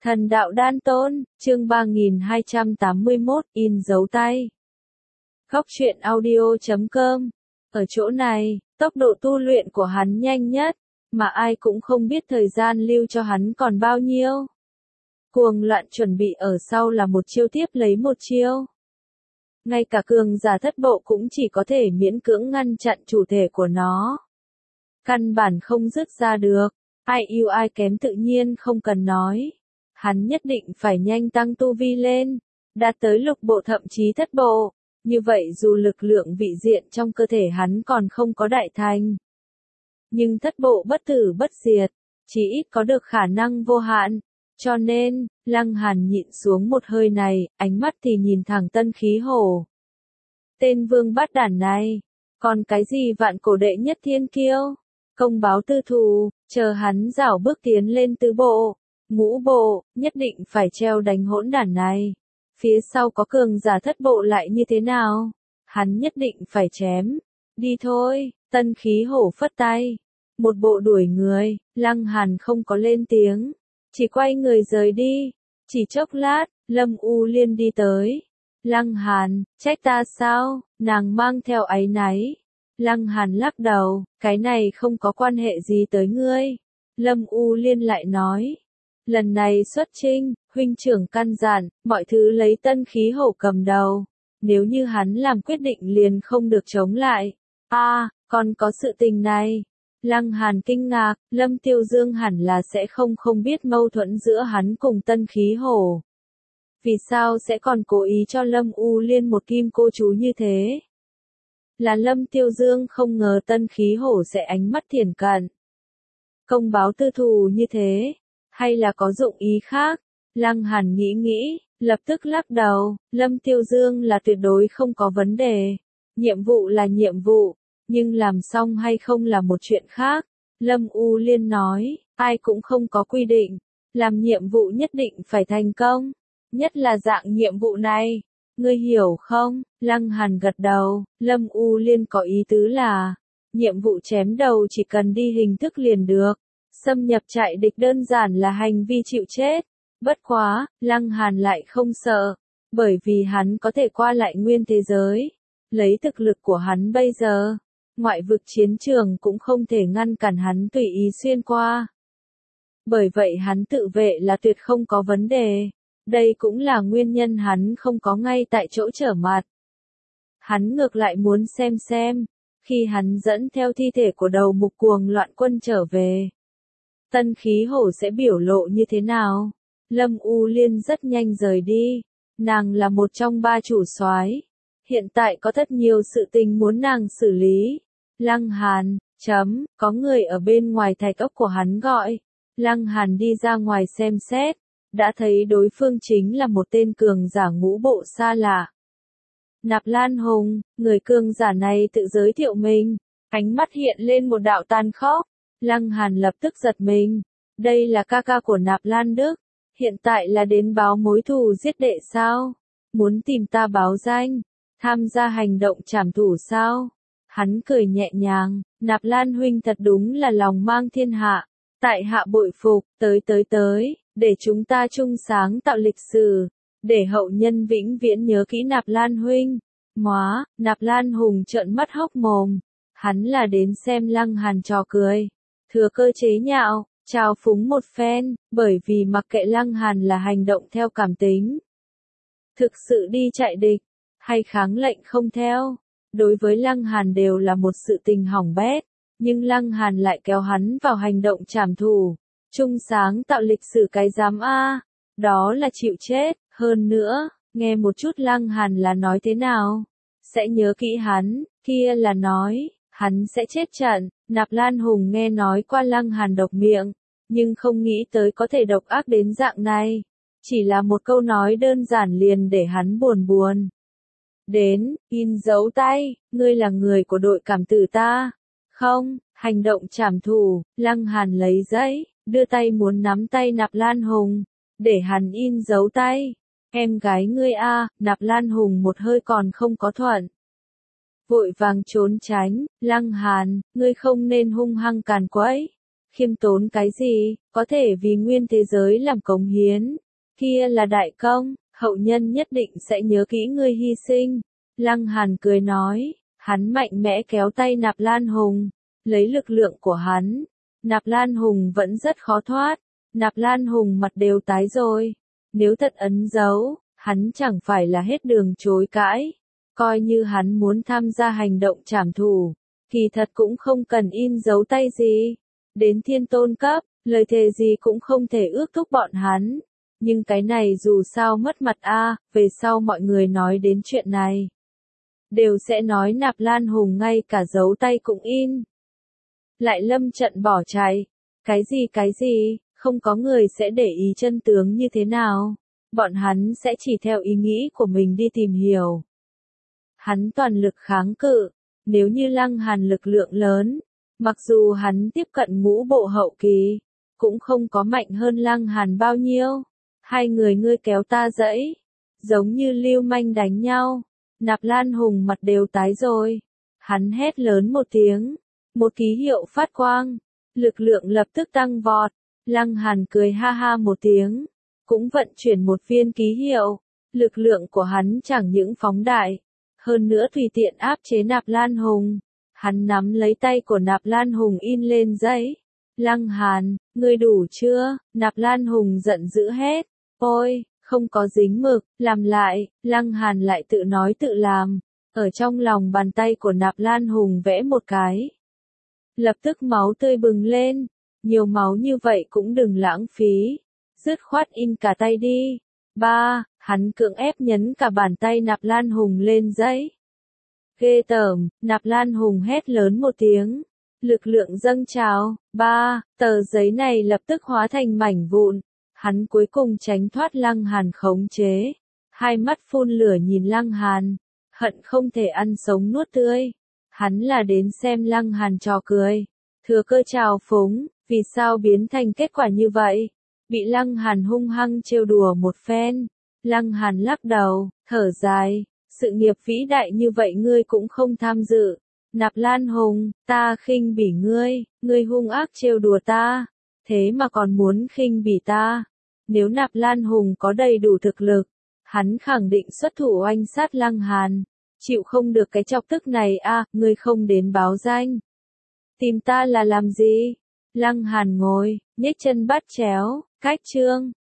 Thần đạo đan tôn, chương 3281, in dấu tay. Góc truyện audio.com. Ở chỗ này, tốc độ tu luyện của hắn nhanh nhất, mà ai cũng không biết thời gian lưu cho hắn còn bao nhiêu. Cuồng loạn chuẩn bị ở sau là một chiêu tiếp lấy một chiêu. Ngay cả cường giả thất bộ cũng chỉ có thể miễn cưỡng ngăn chặn chủ thể của nó. Căn bản không dứt ra được, ai yêu ai kém tự nhiên không cần nói. Hắn nhất định phải nhanh tăng tu vi lên, đạt tới lục bộ thậm chí thất bộ, như vậy dù lực lượng vị diện trong cơ thể hắn còn không có đại thành. Nhưng thất bộ bất tử bất diệt, chỉ ít có được khả năng vô hạn, cho nên, Lăng Hàn nhịn xuống một hơi này, ánh mắt thì nhìn thẳng Tân Khí Hổ. Tên vương bát đản này, còn cái gì vạn cổ đệ nhất thiên kiêu, công báo tư thù, chờ hắn rảo bước tiến lên tứ bộ. Ngũ bộ, nhất định phải treo đánh hỗn đản này. Phía sau có cường giả thất bộ lại như thế nào? Hắn nhất định phải chém. Đi thôi, Tân Khí Hổ phất tay. Một bộ đuổi người, Lăng Hàn không có lên tiếng. Chỉ quay người rời đi. Chỉ chốc lát, Lâm U Liên đi tới. Lăng Hàn, trách ta sao? Nàng mang theo áy náy. Lăng Hàn lắc đầu, cái này không có quan hệ gì tới ngươi. Lâm U Liên lại nói. Lần này xuất chinh, huynh trưởng căn dặn, mọi thứ lấy Tân Khí Hổ cầm đầu. Nếu như hắn làm quyết định liền không được chống lại. Còn có sự tình này. Lăng Hàn kinh ngạc, Lâm Tiêu Dương hẳn là sẽ không biết mâu thuẫn giữa hắn cùng Tân Khí Hổ. Vì sao sẽ còn cố ý cho Lâm U Liên một kim cô chú như thế? Là Lâm Tiêu Dương không ngờ Tân Khí Hổ sẽ ánh mắt thiển cận. Công báo tư thù như thế. Hay là có dụng ý khác? Lăng Hàn nghĩ, lập tức lắc đầu, Lâm Tiêu Dương là tuyệt đối không có vấn đề. Nhiệm vụ là nhiệm vụ, nhưng làm xong hay không là một chuyện khác. Lâm U Liên nói, ai cũng không có quy định, làm nhiệm vụ nhất định phải thành công, nhất là dạng nhiệm vụ này. Ngươi hiểu không? Lăng Hàn gật đầu, Lâm U Liên có ý tứ là, nhiệm vụ chém đầu chỉ cần đi hình thức liền được. Xâm nhập trại địch đơn giản là hành vi chịu chết. Bất quá, Lăng Hàn lại không sợ, bởi vì hắn có thể qua lại nguyên thế giới. Lấy thực lực của hắn bây giờ, ngoại vực chiến trường cũng không thể ngăn cản hắn tùy ý xuyên qua. Bởi vậy hắn tự vệ là tuyệt không có vấn đề. Đây cũng là nguyên nhân hắn không có ngay tại chỗ trở mặt. Hắn ngược lại muốn xem, khi hắn dẫn theo thi thể của đầu mục cuồng loạn quân trở về. Tân Khí Hổ sẽ biểu lộ như thế nào? Lâm U Liên rất nhanh rời đi. Nàng là một trong ba chủ soái. Hiện tại có rất nhiều sự tình muốn nàng xử lý. Lăng Hàn, có người ở bên ngoài thạch ốc của hắn gọi. Lăng Hàn đi ra ngoài xem xét. Đã thấy đối phương chính là một tên cường giả ngũ bộ xa lạ. Nạp Lan Hùng, người cường giả này tự giới thiệu mình. Ánh mắt hiện lên một đạo tàn khốc. Lăng Hàn lập tức giật mình. Đây là ca ca của Nạp Lan Đức. Hiện tại là đến báo mối thù giết đệ sao? Muốn tìm ta báo danh? Tham gia hành động trảm thủ sao? Hắn cười nhẹ nhàng. Nạp Lan huynh thật đúng là lòng mang thiên hạ. Tại hạ bội phục, tới. Để chúng ta chung sáng tạo lịch sử. Để hậu nhân vĩnh viễn nhớ kỹ Nạp Lan huynh. Nạp Lan Hùng trợn mắt hốc mồm. Hắn là đến xem Lăng Hàn trò cười. Thừa cơ chế nhạo, trào phúng một phen, bởi vì mặc kệ Lăng Hàn là hành động theo cảm tính. Thực sự đi chạy địch, hay kháng lệnh không theo, đối với Lăng Hàn đều là một sự tình hỏng bét, nhưng Lăng Hàn lại kéo hắn vào hành động trảm thủ, chung sáng tạo lịch sử cái dám đó là chịu chết, hơn nữa, nghe một chút Lăng Hàn là nói thế nào, sẽ nhớ kỹ hắn, kia là nói. Hắn sẽ chết trận. Nạp Lan Hùng nghe nói qua Lăng Hàn độc miệng, nhưng không nghĩ tới có thể độc ác đến dạng này. Chỉ là một câu nói đơn giản liền để hắn buồn. Đến, in dấu tay, ngươi là người của đội cảm tử ta. Không, hành động trảm thủ, Lăng Hàn lấy giấy, đưa tay muốn nắm tay Nạp Lan Hùng, để hắn in dấu tay. Em gái ngươi Nạp Lan Hùng một hơi còn không có thuận. Vội vàng trốn tránh, Lăng Hàn, ngươi không nên hung hăng càn quấy. Khiêm tốn cái gì, có thể vì nguyên thế giới làm cống hiến. Kia là đại công, hậu nhân nhất định sẽ nhớ kỹ ngươi hy sinh. Lăng Hàn cười nói, hắn mạnh mẽ kéo tay Nạp Lan Hùng, lấy lực lượng của hắn. Nạp Lan Hùng vẫn rất khó thoát, Nạp Lan Hùng mặt đều tái rồi. Nếu thật ấn dấu, hắn chẳng phải là hết đường chối cãi. Coi như hắn muốn tham gia hành động trảm thủ, kỳ thật cũng không cần in dấu tay gì. Đến thiên tôn cấp, lời thề gì cũng không thể ước thúc bọn hắn. Nhưng cái này dù sao mất mặt a, về sau mọi người nói đến chuyện này, đều sẽ nói Nạp Lan Hùng ngay cả dấu tay cũng in. Lại lâm trận bỏ chạy. Cái gì, không có người sẽ để ý chân tướng như thế nào. Bọn hắn sẽ chỉ theo ý nghĩ của mình đi tìm hiểu. Hắn toàn lực kháng cự. Nếu như Lăng Hàn lực lượng lớn, mặc dù hắn tiếp cận ngũ bộ hậu kỳ, cũng không có mạnh hơn Lăng Hàn bao nhiêu. Hai người ngươi kéo ta dẫy, giống như lưu manh đánh nhau. Nạp Lan Hùng mặt đều tái rồi. Hắn hét lớn một tiếng, một ký hiệu phát quang, lực lượng lập tức tăng vọt. Lăng Hàn cười ha ha một tiếng, cũng vận chuyển một viên ký hiệu. Lực lượng của hắn chẳng những phóng đại, hơn nữa tùy tiện áp chế Nạp Lan Hùng. Hắn nắm lấy tay của Nạp Lan Hùng in lên giấy. Lăng Hàn, ngươi đủ chưa? Nạp Lan Hùng giận dữ hét. Ôi, không có dính mực, làm lại. Lăng Hàn lại tự nói tự làm. Ở trong lòng bàn tay của Nạp Lan Hùng vẽ một cái. Lập tức máu tươi bừng lên. Nhiều máu như vậy cũng đừng lãng phí. Dứt khoát in cả tay đi. Hắn cưỡng ép nhấn cả bàn tay Nạp Lan Hùng lên giấy. Ghê tởm, Nạp Lan Hùng hét lớn một tiếng. Lực lượng dâng trào. Tờ giấy này lập tức hóa thành mảnh vụn. Hắn cuối cùng tránh thoát Lăng Hàn khống chế. Hai mắt phun lửa nhìn Lăng Hàn. Hận không thể ăn sống nuốt tươi. Hắn là đến xem Lăng Hàn trò cười. Thừa cơ trào phúng, vì sao biến thành kết quả như vậy? Bị Lăng Hàn hung hăng trêu đùa một phen. Lăng Hàn lắc đầu, thở dài. Sự nghiệp vĩ đại như vậy ngươi cũng không tham dự. Nạp Lan Hùng, ta khinh bỉ ngươi hung ác trêu đùa ta. Thế mà còn muốn khinh bỉ ta. Nếu Nạp Lan Hùng có đầy đủ thực lực, hắn khẳng định xuất thủ oanh sát Lăng Hàn. Chịu không được cái chọc tức này ngươi không đến báo danh. Tìm ta là làm gì? Lăng Hàn ngồi, nhếch chân bắt chéo, cách chương.